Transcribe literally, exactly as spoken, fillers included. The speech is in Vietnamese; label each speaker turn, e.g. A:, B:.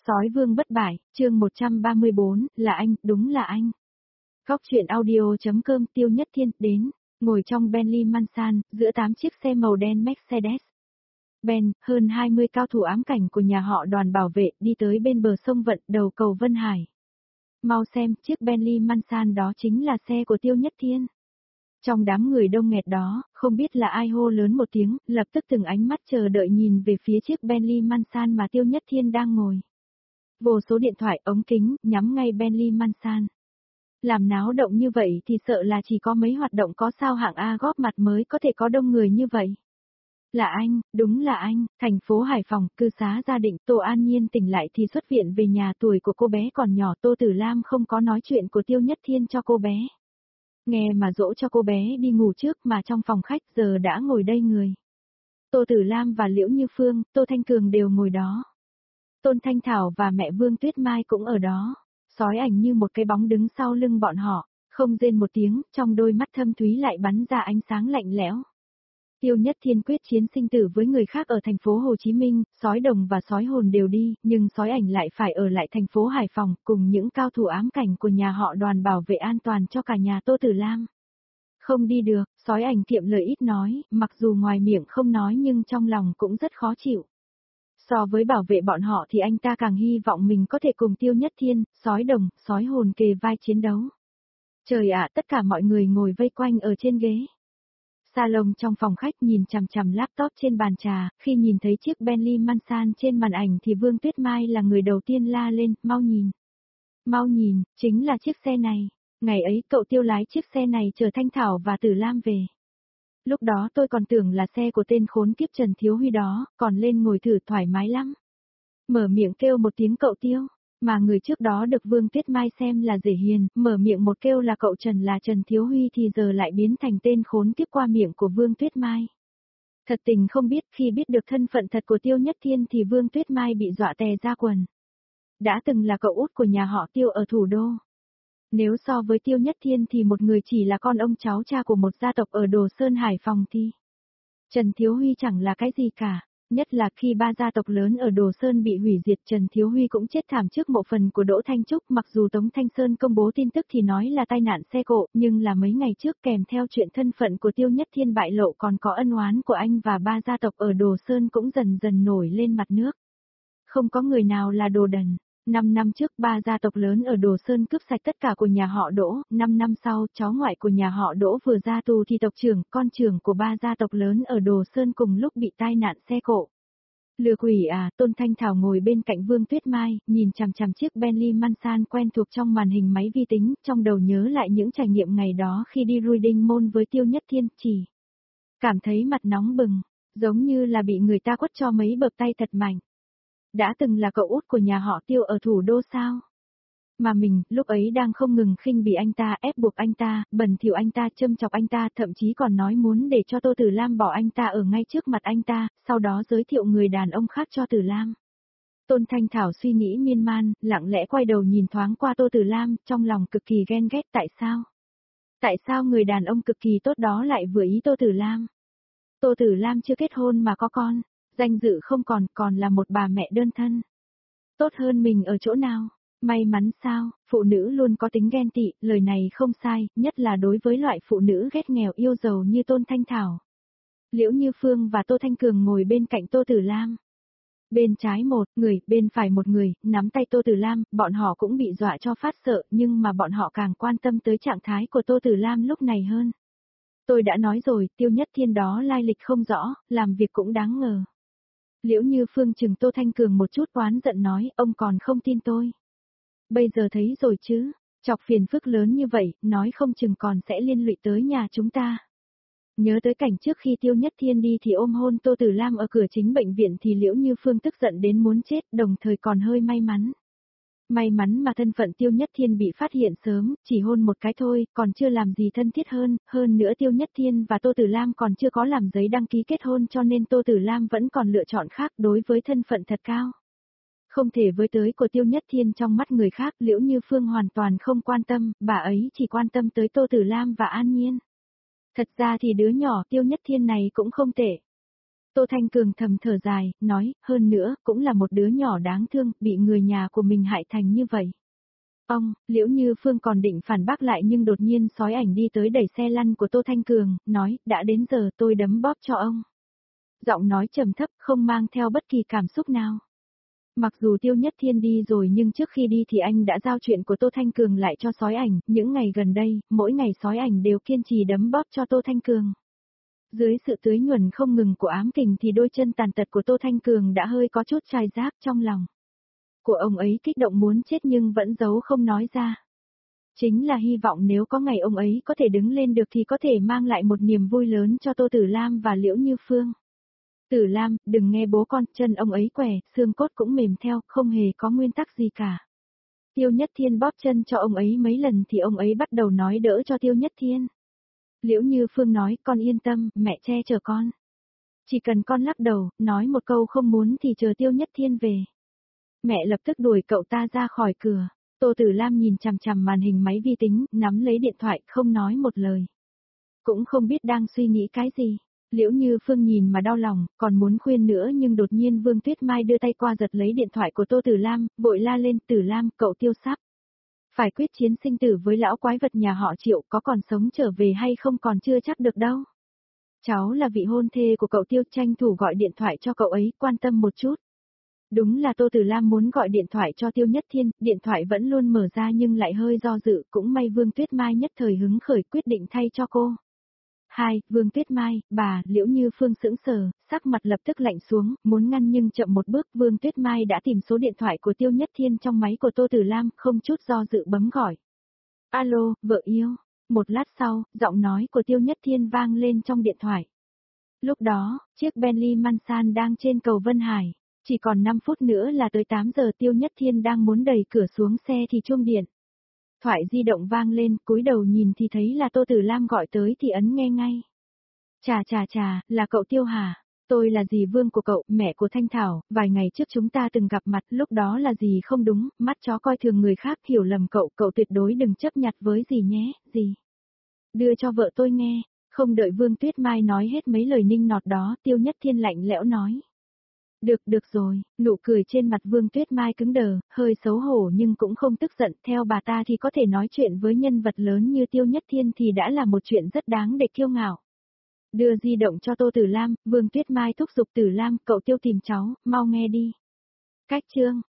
A: Sói vương bất bại, chương một trăm ba mươi bốn, là anh, đúng là anh. Góc truyện audio.com Tiêu Nhất Thiên, đến, ngồi trong Bentley Mansan, giữa tám chiếc xe màu đen Mercedes. Ben, hơn hai mươi cao thủ ám cảnh của nhà họ đoàn bảo vệ, đi tới bên bờ sông Vận, đầu cầu Vân Hải. Mau xem, chiếc Bentley Mansan đó chính là xe của Tiêu Nhất Thiên. Trong đám người đông nghẹt đó, không biết là ai hô lớn một tiếng, lập tức từng ánh mắt chờ đợi nhìn về phía chiếc Bentley Mansan mà Tiêu Nhất Thiên đang ngồi. Vô số điện thoại ống kính, nhắm ngay Bentley Mansan. Làm náo động như vậy thì sợ là chỉ có mấy hoạt động có sao hạng A góp mặt mới có thể có đông người như vậy. Là anh, đúng là anh, thành phố Hải Phòng, cư xá Gia Định, Tô An Nhiên tỉnh lại thì xuất viện về nhà, tuổi của cô bé còn nhỏ, Tô Tử Lam không có nói chuyện của Tiêu Nhất Thiên cho cô bé. Nghe mà dỗ cho cô bé đi ngủ trước mà trong phòng khách giờ đã ngồi đây người. Tô Tử Lam và Liễu Như Phương, Tô Thanh Cường đều ngồi đó. Tôn Thanh Thảo và mẹ Vương Tuyết Mai cũng ở đó. Sói ảnh như một cái bóng đứng sau lưng bọn họ, không rên một tiếng, trong đôi mắt thâm thúy lại bắn ra ánh sáng lạnh lẽo. Tiêu Nhất Thiên quyết chiến sinh tử với người khác ở thành phố Hồ Chí Minh, sói đồng và sói hồn đều đi, nhưng sói ảnh lại phải ở lại thành phố Hải Phòng, cùng những cao thủ ám cảnh của nhà họ đoàn bảo vệ an toàn cho cả nhà Tô Tử Lam. Không đi được, sói ảnh kiệm lời ít nói, mặc dù ngoài miệng không nói nhưng trong lòng cũng rất khó chịu. So với bảo vệ bọn họ thì anh ta càng hy vọng mình có thể cùng Tiêu Nhất Thiên, sói đồng, sói hồn kề vai chiến đấu. Trời ạ, tất cả mọi người ngồi vây quanh ở trên ghế. Salon trong phòng khách nhìn chằm chằm laptop trên bàn trà, khi nhìn thấy chiếc Bentley Mansan trên màn ảnh thì Vương Tuyết Mai là người đầu tiên la lên, mau nhìn. Mau nhìn, chính là chiếc xe này. Ngày ấy cậu Tiêu lái chiếc xe này chở Thanh Thảo và Tử Lam về. Lúc đó tôi còn tưởng là xe của tên khốn kiếp Trần Thiếu Huy đó, còn lên ngồi thử thoải mái lắm. Mở miệng kêu một tiếng cậu Tiêu, mà người trước đó được Vương Tuyết Mai xem là dễ hiền, mở miệng một kêu là cậu Trần là Trần Thiếu Huy thì giờ lại biến thành tên khốn kiếp qua miệng của Vương Tuyết Mai. Thật tình không biết khi biết được thân phận thật của Tiêu Nhất Thiên thì Vương Tuyết Mai bị dọa tè ra quần. Đã từng là cậu út của nhà họ Tiêu ở thủ đô. Nếu so với Tiêu Nhất Thiên thì một người chỉ là con ông cháu cha của một gia tộc ở Đồ Sơn Hải Phòng thì Trần Thiếu Huy chẳng là cái gì cả, nhất là khi ba gia tộc lớn ở Đồ Sơn bị hủy diệt Trần Thiếu Huy cũng chết thảm trước mộ phần của Đỗ Thanh Trúc, mặc dù Tống Thanh Sơn công bố tin tức thì nói là tai nạn xe cộ, nhưng là mấy ngày trước kèm theo chuyện thân phận của Tiêu Nhất Thiên bại lộ còn có ân oán của anh và ba gia tộc ở Đồ Sơn cũng dần dần nổi lên mặt nước. Không có người nào là đồ đần. Năm năm trước ba gia tộc lớn ở Đồ Sơn cướp sạch tất cả của nhà họ Đỗ, năm năm sau cháu ngoại của nhà họ Đỗ vừa ra tù thì tộc trưởng, con trưởng của ba gia tộc lớn ở Đồ Sơn cùng lúc bị tai nạn xe cộ. Lừa quỷ à, Tôn Thanh Thảo ngồi bên cạnh Vương Tuyết Mai, nhìn chằm chằm chiếc Bentley Mansan quen thuộc trong màn hình máy vi tính, trong đầu nhớ lại những trải nghiệm ngày đó khi đi Reading Mall với Tiêu Nhất Thiên, chỉ cảm thấy mặt nóng bừng, giống như là bị người ta quất cho mấy bợp tay thật mạnh. Đã từng là cậu út của nhà họ Tiêu ở thủ đô sao? Mà mình, lúc ấy đang không ngừng khinh bỉ anh ta, ép buộc anh ta, bẩn thỉu anh ta, châm chọc anh ta, thậm chí còn nói muốn để cho Tô Tử Lam bỏ anh ta ở ngay trước mặt anh ta, sau đó giới thiệu người đàn ông khác cho Tử Lam. Tôn Thanh Thảo suy nghĩ miên man, lặng lẽ quay đầu nhìn thoáng qua Tô Tử Lam, trong lòng cực kỳ ghen ghét tại sao? Tại sao người đàn ông cực kỳ tốt đó lại vừa ý Tô Tử Lam? Tô Tử Lam chưa kết hôn mà có con. Danh dự không còn, còn là một bà mẹ đơn thân. Tốt hơn mình ở chỗ nào? May mắn sao, phụ nữ luôn có tính ghen tị, lời này không sai, nhất là đối với loại phụ nữ ghét nghèo yêu giàu như Tôn Thanh Thảo. Liễu Như Phương và Tô Thanh Cường ngồi bên cạnh Tô Tử Lam. Bên trái một người, bên phải một người, nắm tay Tô Tử Lam, bọn họ cũng bị dọa cho phát sợ, nhưng mà bọn họ càng quan tâm tới trạng thái của Tô Tử Lam lúc này hơn. Tôi đã nói rồi, Tiêu Nhất Thiên đó lai lịch không rõ, làm việc cũng đáng ngờ. Liễu Như Phương chừng Tô Thanh Cường một chút oán giận nói, ông còn không tin tôi. Bây giờ thấy rồi chứ, chọc phiền phức lớn như vậy, nói không chừng còn sẽ liên lụy tới nhà chúng ta. Nhớ tới cảnh trước khi Tiêu Nhất Thiên đi thì ôm hôn Tô Tử Lam ở cửa chính bệnh viện thì Liễu Như Phương tức giận đến muốn chết, đồng thời còn hơi may mắn. May mắn mà thân phận Tiêu Nhất Thiên bị phát hiện sớm, chỉ hôn một cái thôi, còn chưa làm gì thân thiết hơn, hơn nữa Tiêu Nhất Thiên và Tô Tử Lam còn chưa có làm giấy đăng ký kết hôn cho nên Tô Tử Lam vẫn còn lựa chọn khác đối với thân phận thật cao. Không thể với tới của Tiêu Nhất Thiên trong mắt người khác, Liễu Như Phương hoàn toàn không quan tâm, bà ấy chỉ quan tâm tới Tô Tử Lam và An Nhiên. Thật ra thì đứa nhỏ Tiêu Nhất Thiên này cũng không tệ. Tô Thanh Cường thầm thở dài, nói, hơn nữa, cũng là một đứa nhỏ đáng thương, bị người nhà của mình hại thành như vậy. Ông, Liễu Như Phương còn định phản bác lại nhưng đột nhiên sói ảnh đi tới đẩy xe lăn của Tô Thanh Cường, nói, đã đến giờ tôi đấm bóp cho ông. Giọng nói trầm thấp, không mang theo bất kỳ cảm xúc nào. Mặc dù Tiêu Nhất Thiên đi rồi nhưng trước khi đi thì anh đã giao chuyện của Tô Thanh Cường lại cho sói ảnh, những ngày gần đây, mỗi ngày sói ảnh đều kiên trì đấm bóp cho Tô Thanh Cường. Dưới sự tưới nhuần không ngừng của ám kình thì đôi chân tàn tật của Tô Thanh Cường đã hơi có chút chai rác trong lòng. Của ông ấy kích động muốn chết nhưng vẫn giấu không nói ra. Chính là hy vọng nếu có ngày ông ấy có thể đứng lên được thì có thể mang lại một niềm vui lớn cho Tô Tử Lam và Liễu Như Phương. Tử Lam, đừng nghe bố con, chân ông ấy què, xương cốt cũng mềm theo, không hề có nguyên tắc gì cả. Tiêu Nhất Thiên bóp chân cho ông ấy mấy lần thì ông ấy bắt đầu nói đỡ cho Tiêu Nhất Thiên. Liễu Như Phương nói, con yên tâm, mẹ che chở con. Chỉ cần con lắc đầu, nói một câu không muốn thì chờ Tiêu Nhất Thiên về. Mẹ lập tức đuổi cậu ta ra khỏi cửa. Tô Tử Lam nhìn chằm chằm màn hình máy vi tính, nắm lấy điện thoại, không nói một lời. Cũng không biết đang suy nghĩ cái gì. Liễu Như Phương nhìn mà đau lòng, còn muốn khuyên nữa nhưng đột nhiên Vương Tuyết Mai đưa tay qua giật lấy điện thoại của Tô Tử Lam, vội la lên, Tử Lam, cậu Tiêu sắp phải quyết chiến sinh tử với lão quái vật nhà họ Triệu, có còn sống trở về hay không còn chưa chắc được đâu. Cháu là vị hôn thê của cậu Tiêu, tranh thủ gọi điện thoại cho cậu ấy, quan tâm một chút. Đúng là Tô Tử Lam muốn gọi điện thoại cho Tiêu Nhất Thiên, điện thoại vẫn luôn mở ra nhưng lại hơi do dự, cũng may Vương Tuyết Mai nhất thời hứng khởi quyết định thay cho cô. Hai, Vương Tuyết Mai, bà, Liễu Như Phương sững sờ, sắc mặt lập tức lạnh xuống, muốn ngăn nhưng chậm một bước, Vương Tuyết Mai đã tìm số điện thoại của Tiêu Nhất Thiên trong máy của Tô Tử Lam, không chút do dự bấm gọi. Alo, vợ yêu. Một lát sau, giọng nói của Tiêu Nhất Thiên vang lên trong điện thoại. Lúc đó, chiếc Bentley Mansan đang trên cầu Vân Hải. Chỉ còn năm phút nữa là tới tám giờ, Tiêu Nhất Thiên đang muốn đẩy cửa xuống xe thì chuông điện. Thoại di động vang lên, cúi đầu nhìn thì thấy là Tô Tử Lam gọi tới thì ấn nghe ngay. Chà chà chà, là cậu Tiêu hả? Tôi là dì Vương của cậu, mẹ của Thanh Thảo, vài ngày trước chúng ta từng gặp mặt, lúc đó là dì không đúng, mắt chó coi thường người khác, hiểu lầm cậu, cậu tuyệt đối đừng chấp nhặt với dì nhé, dì. Đưa cho vợ tôi nghe, không đợi Vương Tuyết Mai nói hết mấy lời ninh nọt đó, Tiêu Nhất Thiên lạnh lẽo nói. Được, được rồi, nụ cười trên mặt Vương Tuyết Mai cứng đờ, hơi xấu hổ nhưng cũng không tức giận, theo bà ta thì có thể nói chuyện với nhân vật lớn như Tiêu Nhất Thiên thì đã là một chuyện rất đáng để kiêu ngạo. Đưa di động cho Tô Tử Lam, Vương Tuyết Mai thúc giục Tử Lam, cậu Tiêu tìm cháu, mau nghe đi. Cách chương